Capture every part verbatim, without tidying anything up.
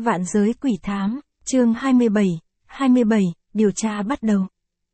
Vạn giới quỷ thám, chương hai mươi bảy, hai mươi bảy, điều tra bắt đầu.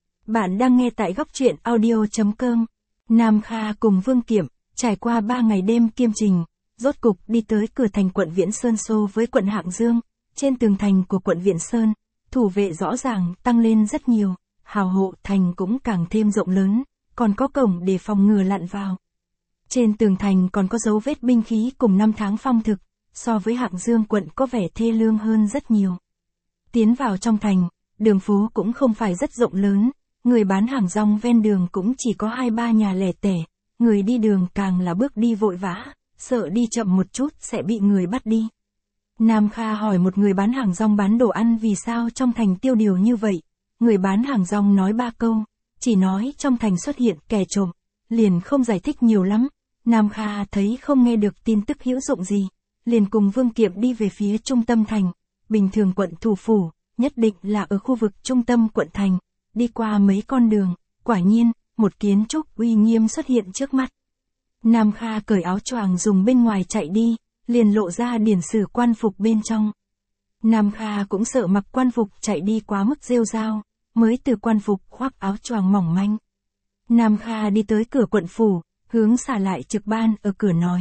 Bạn đang nghe tại góc truyện audio.com. Nam Kha cùng Vương Kiệm, trải qua ba ngày đêm kiêm trình, rốt cục đi tới cửa thành quận Viễn Sơn xô với quận Hạng Dương. Trên tường thành của quận Viễn Sơn, thủ vệ rõ ràng tăng lên rất nhiều, hào hộ thành cũng càng thêm rộng lớn, còn có cổng để phòng ngừa lặn vào. Trên tường thành còn có dấu vết binh khí cùng năm tháng phong thực, so với Hạng Dương quận có vẻ thê lương hơn rất nhiều. Tiến vào trong thành, đường phố cũng không phải rất rộng lớn, người bán hàng rong ven đường cũng chỉ có hai ba nhà lẻ tẻ, người đi đường càng là bước đi vội vã, sợ đi chậm một chút sẽ bị người bắt đi. Nam Kha hỏi một người bán hàng rong bán đồ ăn vì sao trong thành tiêu điều như vậy, người bán hàng rong nói ba câu, chỉ nói trong thành xuất hiện kẻ trộm, liền không giải thích nhiều lắm. Nam Kha thấy không nghe được tin tức hữu dụng gì, liền cùng Vương Kiệm đi về phía trung tâm thành. Bình thường quận thủ phủ, nhất định là ở khu vực trung tâm quận thành, đi qua mấy con đường, quả nhiên, một kiến trúc uy nghiêm xuất hiện trước mắt. Nam Kha cởi áo choàng dùng bên ngoài chạy đi, liền lộ ra điển sử quan phục bên trong. Nam Kha cũng sợ mặc quan phục chạy đi quá mức rêu rao, mới từ quan phục khoác áo choàng mỏng manh. Nam Kha đi tới cửa quận phủ, hướng xả lại trực ban ở cửa nói.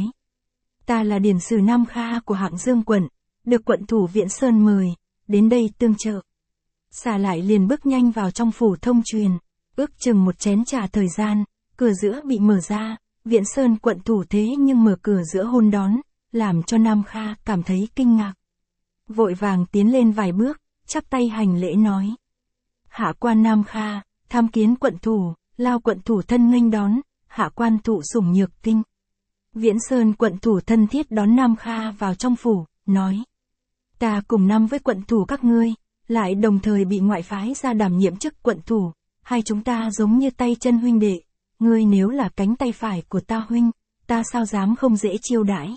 Ta là điển sử Nam Kha của Hạng Dương quận, được quận thủ Viễn Sơn mời, đến đây tương trợ. Xả lại liền bước nhanh vào trong phủ thông truyền, ước chừng một chén trà thời gian, cửa giữa bị mở ra, Viễn Sơn quận thủ thế nhưng mở cửa giữa hôn đón, làm cho Nam Kha cảm thấy kinh ngạc. Vội vàng tiến lên vài bước, chắp tay hành lễ nói. Hạ quan Nam Kha, tham kiến quận thủ, lao quận thủ thân nghênh đón, hạ quan thụ sủng nhược kinh. Viễn Sơn quận thủ thân thiết đón Nam Kha vào trong phủ, nói. Ta cùng năm với quận thủ các ngươi, lại đồng thời bị ngoại phái ra đảm nhiệm chức quận thủ, hai chúng ta giống như tay chân huynh đệ, ngươi nếu là cánh tay phải của ta huynh, ta sao dám không dễ chiêu đãi.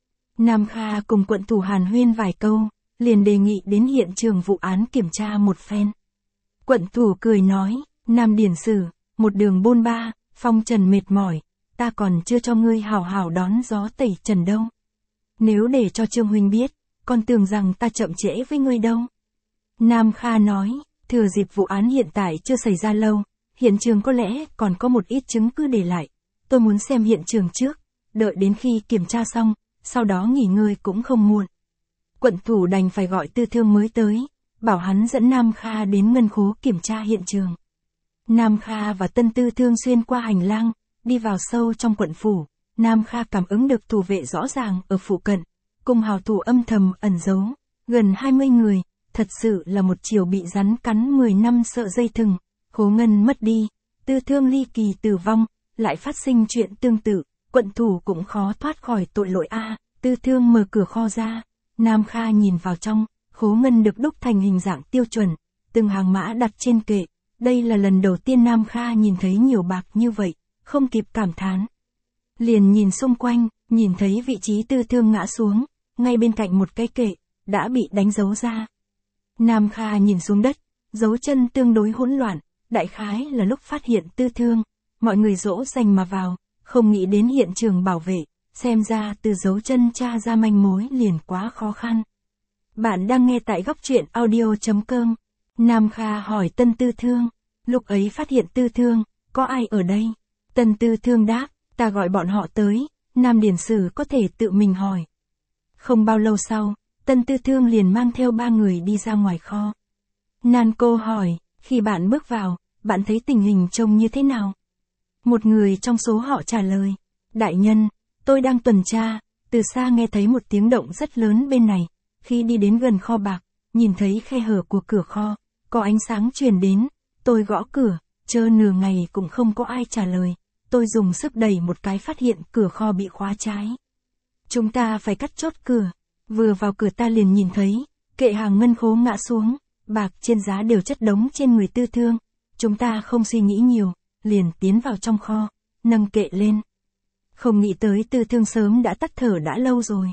Nam Kha cùng quận thủ hàn huyên vài câu, liền đề nghị đến hiện trường vụ án kiểm tra một phen. Quận thủ cười nói, Nam điển sử, một đường bôn ba, phong trần mệt mỏi, ta còn chưa cho ngươi hào hào đón gió tẩy trần đâu. Nếu để cho Trương huynh biết, con tưởng rằng ta chậm trễ với ngươi đâu. Nam Kha nói, thừa dịp vụ án hiện tại chưa xảy ra lâu, hiện trường có lẽ còn có một ít chứng cứ để lại, tôi muốn xem hiện trường trước, đợi đến khi kiểm tra xong, sau đó nghỉ ngơi cũng không muộn. Quận thủ đành phải gọi tư thương mới tới, bảo hắn dẫn Nam Kha đến ngân khố kiểm tra hiện trường. Nam Kha và tân tư thương xuyên qua hành lang, đi vào sâu trong quận phủ. Nam Kha cảm ứng được thủ vệ rõ ràng ở phụ cận, cùng hào thủ âm thầm ẩn giấu, gần hai mươi người, thật sự là một chiều bị rắn cắn mười năm sợ dây thừng, Khố Ngân mất đi, tư thương ly kỳ tử vong, lại phát sinh chuyện tương tự, quận thủ cũng khó thoát khỏi tội lỗi a. Tư thương mở cửa kho ra, Nam Kha nhìn vào trong, Khố Ngân được đúc thành hình dạng tiêu chuẩn, từng hàng mã đặt trên kệ, đây là lần đầu tiên Nam Kha nhìn thấy nhiều bạc như vậy, không kịp cảm thán. Liền nhìn xung quanh, nhìn thấy vị trí tư thương ngã xuống, ngay bên cạnh một cái kệ, đã bị đánh dấu ra. Nam Kha nhìn xuống đất, dấu chân tương đối hỗn loạn, đại khái là lúc phát hiện tư thương, mọi người dỗ dành mà vào, không nghĩ đến hiện trường bảo vệ, xem ra từ dấu chân tra ra manh mối liền quá khó khăn. Bạn đang nghe tại góc truyện audio.com. Nam Kha hỏi tân tư thương, lúc ấy phát hiện tư thương, có ai ở đây? Tân tư thương đáp, ta gọi bọn họ tới, Nam điển sử có thể tự mình hỏi. Không bao lâu sau, tân tư thương liền mang theo ba người đi ra ngoài kho. Nan cô hỏi, khi bạn bước vào, bạn thấy tình hình trông như thế nào? Một người trong số họ trả lời, đại nhân, tôi đang tuần tra, từ xa nghe thấy một tiếng động rất lớn bên này, khi đi đến gần kho bạc, nhìn thấy khe hở của cửa kho, có ánh sáng truyền đến, tôi gõ cửa, chờ nửa ngày cũng không có ai trả lời, tôi dùng sức đẩy một cái phát hiện cửa kho bị khóa trái. Chúng ta phải cắt chốt cửa, vừa vào cửa ta liền nhìn thấy, kệ hàng ngân khố ngã xuống, bạc trên giá đều chất đống trên người tư thương, chúng ta không suy nghĩ nhiều, liền tiến vào trong kho, nâng kệ lên. Không nghĩ tới tư thương sớm đã tắt thở đã lâu rồi.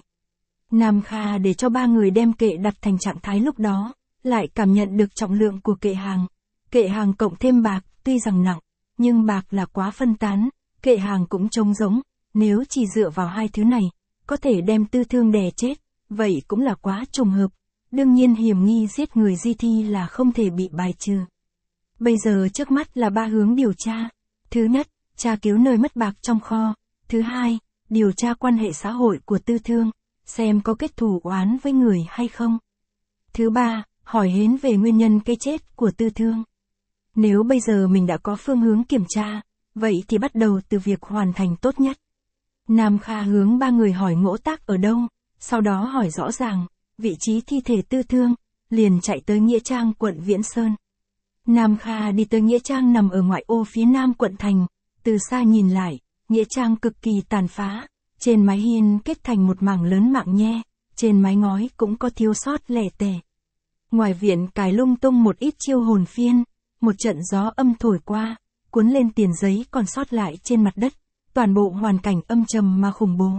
Nam Kha để cho ba người đem kệ đặt thành trạng thái lúc đó, lại cảm nhận được trọng lượng của kệ hàng. Kệ hàng cộng thêm bạc, tuy rằng nặng, nhưng bạc là quá phân tán, kệ hàng cũng trống rỗng, nếu chỉ dựa vào hai thứ này, có thể đem tư thương đè chết, vậy cũng là quá trùng hợp. đương nhiên hiểm nghi giết người di thi là không thể bị bài trừ. Bây giờ trước mắt là ba hướng điều tra. Thứ nhất, tra cứu nơi mất bạc trong kho. Thứ hai, điều tra quan hệ xã hội của Tư Thương, xem có kết thù oán với người hay không. Thứ ba, hỏi hến về nguyên nhân cái chết của Tư Thương. Nếu bây giờ mình đã có phương hướng kiểm tra, vậy thì bắt đầu từ việc hoàn thành tốt nhất. Nam Kha hướng ba người hỏi Ngỗ Tác ở đâu, sau đó hỏi rõ ràng vị trí thi thể Tư Thương, liền chạy tới Nghĩa Trang quận Viễn Sơn. Nam Kha đi tới Nghĩa Trang nằm ở ngoại ô phía nam quận thành, từ xa nhìn lại, Nghĩa Trang cực kỳ tàn phá, trên mái hiên kết thành một mảng lớn mạng nhe, trên mái ngói cũng có thiếu sót lẻ tẻ. Ngoài viện cài lung tung một ít chiêu hồn phiên, một trận gió âm thổi qua, cuốn lên tiền giấy còn sót lại trên mặt đất, toàn bộ hoàn cảnh âm trầm mà khủng bố.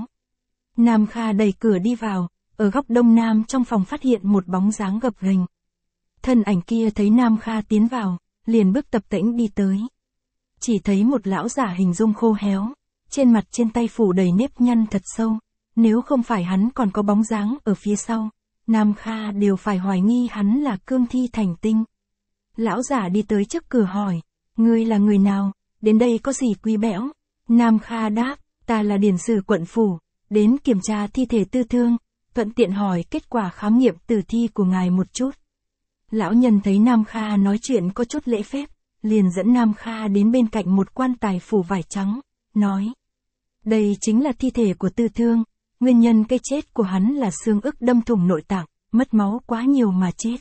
Nam Kha đẩy cửa đi vào, ở góc đông nam trong phòng phát hiện một bóng dáng gập ghềnh. Thân ảnh kia thấy Nam Kha tiến vào, liền bước tập tễnh đi tới. Chỉ thấy một lão giả hình dung khô héo, trên mặt trên tay phủ đầy nếp nhăn thật sâu, nếu không phải hắn còn có bóng dáng ở phía sau, Nam Kha đều phải hoài nghi hắn là cương thi thành tinh. Lão giả đi tới trước cửa hỏi, ngươi là người nào, đến đây có gì quý bẽo? Nam Kha đáp, ta là điển sử quận phủ, đến kiểm tra thi thể Tư Thương, thuận tiện hỏi kết quả khám nghiệm tử thi của ngài một chút. Lão nhân thấy Nam Kha nói chuyện có chút lễ phép, liền dẫn Nam Kha đến bên cạnh một quan tài phủ vải trắng, nói. Đây chính là thi thể của Tư Thương, nguyên nhân cái chết của hắn là xương ức đâm thủng nội tạng, mất máu quá nhiều mà chết.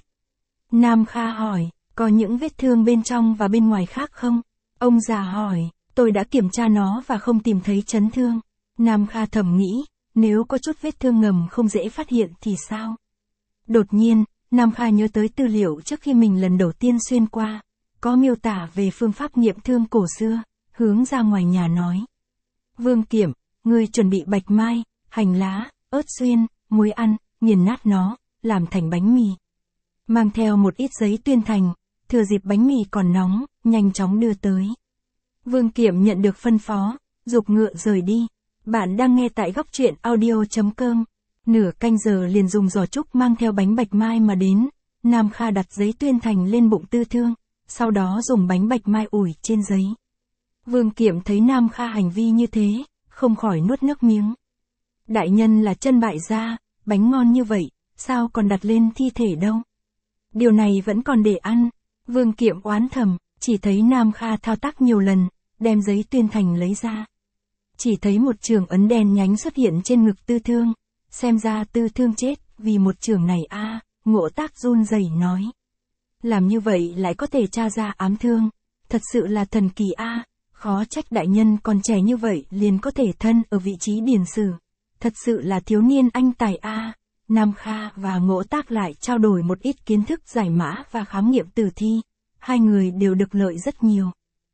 Nam Kha hỏi, có những vết thương bên trong và bên ngoài khác không? Ông già hỏi, tôi đã kiểm tra nó và không tìm thấy chấn thương. Nam Kha thầm nghĩ, nếu có chút vết thương ngầm không dễ phát hiện thì sao? Đột nhiên, Nam Kha nhớ tới tư liệu trước khi mình lần đầu tiên xuyên qua, có miêu tả về phương pháp nghiệm thương cổ xưa, hướng ra ngoài nhà nói. Vương Kiểm, ngươi chuẩn bị bạch mai, hành lá, ớt xuyên, muối ăn, nghiền nát nó, làm thành bánh mì. Mang theo một ít giấy tuyên thành, thừa dịp bánh mì còn nóng, nhanh chóng đưa tới. Vương Kiểm nhận được phân phó, giục ngựa rời đi. Bạn đang nghe tại góc truyện audio.com. Nửa canh giờ liền dùng giò trúc mang theo bánh bạch mai mà đến. Nam Kha đặt giấy tuyên thành lên bụng Tư Thương, sau đó dùng bánh bạch mai ủi trên giấy. Vương Kiểm thấy Nam Kha hành vi như thế, không khỏi nuốt nước miếng. Đại nhân là chân bại gia, bánh ngon như vậy, sao còn đặt lên thi thể đâu? Điều này vẫn còn để ăn. Vương Kiểm oán thầm, chỉ thấy Nam Kha thao tác nhiều lần, đem giấy tuyên thành lấy ra. Chỉ thấy một trường ấn đen nhánh xuất hiện trên ngực Tư Thương, xem ra Tư Thương chết vì một trường này a. À, Ngỗ Tác run rẩy nói. Làm như vậy lại có thể tra ra ám thương, thật sự là thần kỳ a, à, khó trách đại nhân còn trẻ như vậy liền có thể thân ở vị trí điển sử, thật sự là thiếu niên anh tài a. À. Nam Kha và Ngỗ Tác lại trao đổi một ít kiến thức giải mã và khám nghiệm tử thi, hai người đều được lợi rất nhiều.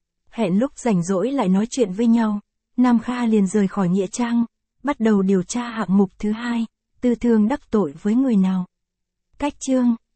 Hẹn lúc rảnh rỗi lại nói chuyện với nhau. Nam Kha liền rời khỏi Nghĩa Trang, bắt đầu điều tra hạng mục thứ hai, Tư Thương đắc tội với người nào. Cách chương